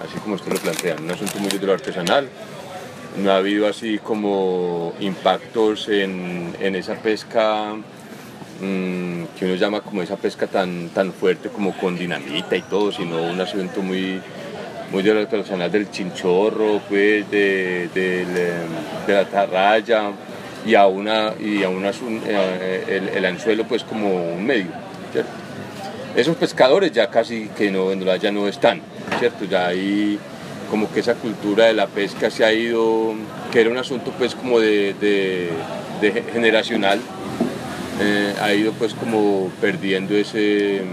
así como usted lo plantea, un asunto muy de lo artesanal. No ha habido así como impactos en esa pesca que uno llama como esa pesca tan fuerte como con dinamita y todo, sino un asunto muy de lo artesanal del chinchorro, pues de la atarraya y el anzuelo pues como un medio, ¿cierto? Esos pescadores ya casi que ya no están, ¿cierto? Ya hay como que esa cultura de la pesca se ha ido, que era un asunto pues como de generacional, ha ido pues como perdiendo ese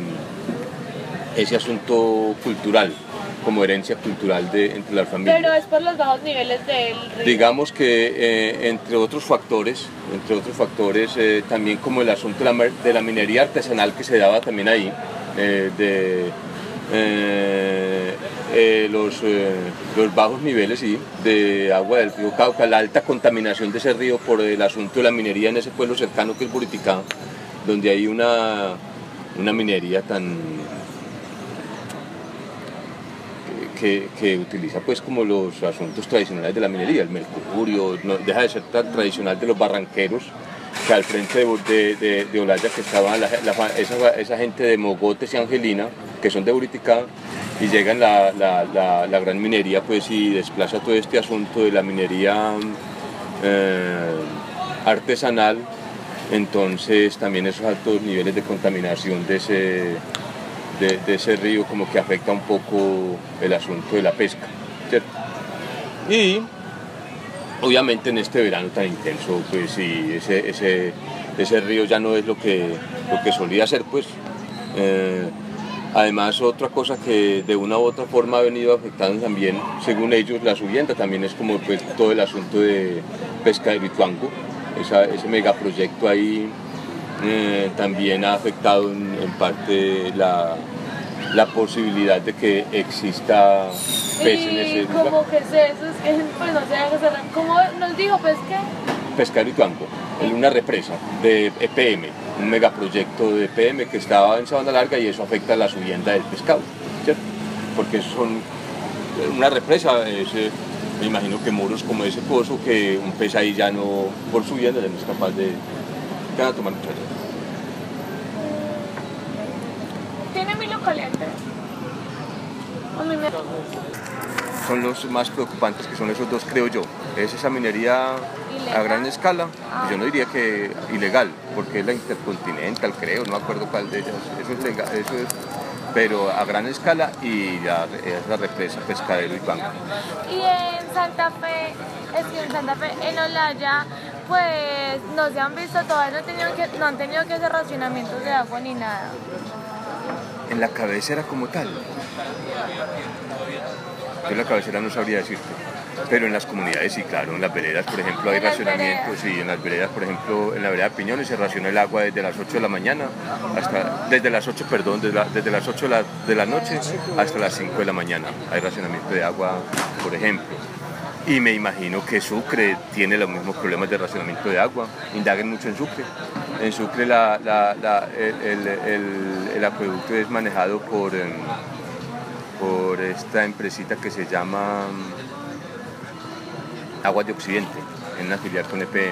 asunto cultural, como herencia cultural entre las familias. Pero es por los bajos niveles del río. Digamos que entre otros factores, también como el asunto de la minería artesanal que se daba también ahí, los bajos niveles de agua del río Cauca, la alta contaminación de ese río por el asunto de la minería en ese pueblo cercano que es Buriticá, donde hay una minería que utiliza pues como los asuntos tradicionales de la minería, el mercurio, no deja de ser tan tradicional de los barranqueros, que al frente de Olaya que estaba esa gente de Mogotes y Angelina, que son de Buriticá, y llegan la gran minería pues y desplaza todo este asunto de la minería artesanal. Entonces también esos altos niveles de contaminación de ese río como que afecta un poco el asunto de la pesca, ¿cierto? Y obviamente en este verano tan intenso, pues sí, ese río ya no es lo que solía ser, pues. Además, otra cosa que de una u otra forma ha venido afectando también, según ellos, la subienda también es como pues todo el asunto de pesca de Bituango, ese megaproyecto ahí también ha afectado en parte la posibilidad de que exista pez en ese lugar. ¿Cómo que es eso? Es que pues no sé, ¿cómo nos dijo pesque? Pesca de Bituango, en una represa de EPM, un megaproyecto de EPM que estaba en Sabana Larga y eso afecta la subienda del pescado, ¿cierto? Porque son una represa, me imagino que muros como ese pozo, que un pez ahí ya no, por subienda, ya no es capaz de tomar mucha agua. ¿Tiene Milo caliente? Son los más preocupantes, que son esos dos, creo yo. Es esa minería a gran escala, yo no diría que ilegal, porque es la Intercontinental, creo, no me acuerdo cuál de ellas, eso es legal, pero a gran escala, y ya es la represa Pescadero y Banco. Y en Santa Fe, en Olaya, pues no se han visto, todavía no han tenido que hacer racionamientos de agua ni nada. En la cabecera como tal, yo en la cabecera no sabría decirte, pero en las comunidades sí, claro, en las veredas, por ejemplo, hay racionamientos, y en las veredas, por ejemplo, en la vereda Piñones se raciona el agua desde las 8 de la mañana, desde las 8 de la noche hasta las 5 de la mañana, hay racionamiento de agua, por ejemplo. Y me imagino que Sucre tiene los mismos problemas de racionamiento de agua, indaguen mucho en Sucre. En Sucre el acueducto es manejado por esta empresita que se llama Aguas de Occidente, en una filial con EPM.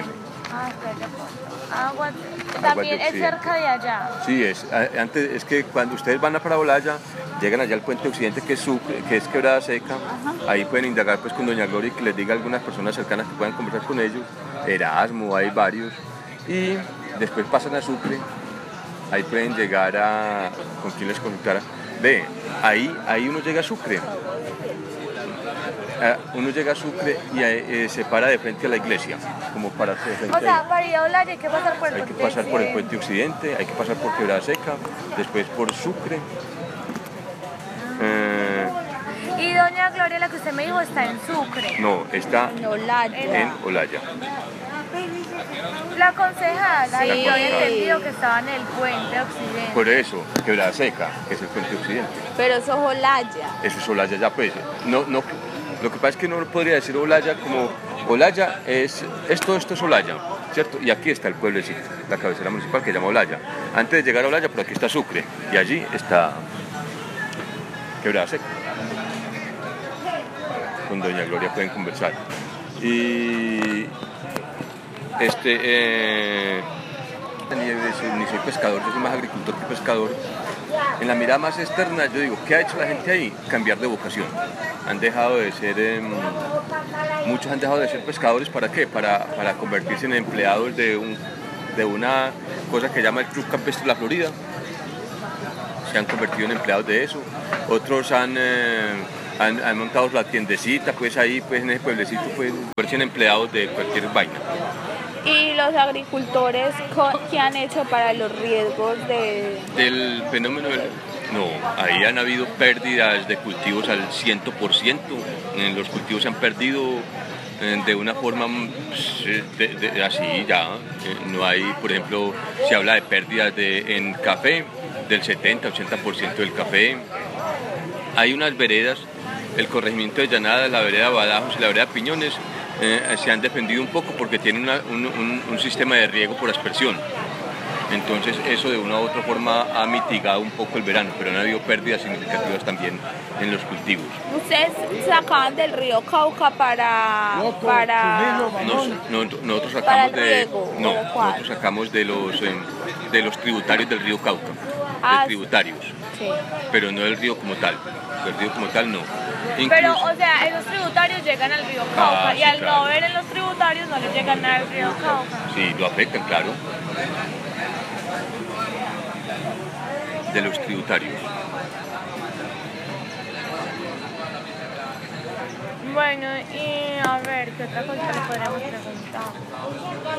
Agua también es cerca de allá. Sí, es que cuando ustedes van a para Olaya, llegan allá al puente Occidente, que es Sucre, que es Quebrada Seca. Ajá. Ahí pueden indagar pues con doña Gloria y que les diga a algunas personas cercanas que puedan conversar con ellos. Erasmo, hay varios. Y después pasan a Sucre, ahí pueden llegar ¿con quién les consultara? Ve, ahí uno llega a Sucre. Uno llega a Sucre y se para de frente a la iglesia, como para hacer frente. O sea, para ir a Olaya hay que pasar por el puente. Hay que pasar por el puente Occidente, hay que pasar por Quebrada Seca, después por Sucre. Y doña Gloria, la que usted me dijo, está en Sucre. No, está en Olaya. La concejala, sí. Yo había entendido que estaba en el puente Occidente. Por eso, Quebrada Seca, que es el puente Occidente. Pero eso es Olaya. Eso es Olaya ya pues. No, lo que pasa es que no podría decir Olaya como Olaya esto es Olaya, ¿cierto? Y aquí está el pueblecito, la cabecera municipal que se llama Olaya. Antes de llegar a Olaya, por aquí está Sucre y allí está Quebrada Seca. con doña Gloria pueden conversar. Y ni soy pescador, yo soy más agricultor que pescador. En la mirada más externa, yo digo, ¿qué ha hecho la gente ahí? Cambiar de vocación. Han dejado de ser, muchos han dejado de ser pescadores, ¿para qué? Para convertirse en empleados de una cosa que llama el Club Campestre de la Florida. Se han convertido en empleados de eso. Otros han montado la tiendecita, pues ahí, pues en ese pueblecito, pues convertirse en empleados de cualquier vaina. ¿Y los agricultores qué han hecho para los riesgos del fenómeno? No, ahí han habido pérdidas de cultivos al 100%. Los cultivos se han perdido de una forma así ya. No hay, por ejemplo, se habla de pérdidas en café, del 70-80% del café. Hay unas veredas, el corregimiento de Llanada, la vereda Badajos y la vereda Piñones, se han defendido un poco porque tienen un sistema de riego por aspersión. Entonces eso de una u otra forma ha mitigado un poco el verano, pero han habido pérdidas significativas también en los cultivos. ¿Ustedes sacaban del río Cauca para nosotros sacamos para el riego, nosotros sacamos de los tributarios del río Cauca, de tributarios, sí. Pero no del río como tal. Del río como tal no. Pero, o sea, esos tributarios llegan al río Cauca y al claro. no haber en los tributarios no les llegan nada al río Cauca. Sí, lo afectan, claro. De los tributarios. Bueno, y a ver, ¿qué otra cosa le podríamos preguntar?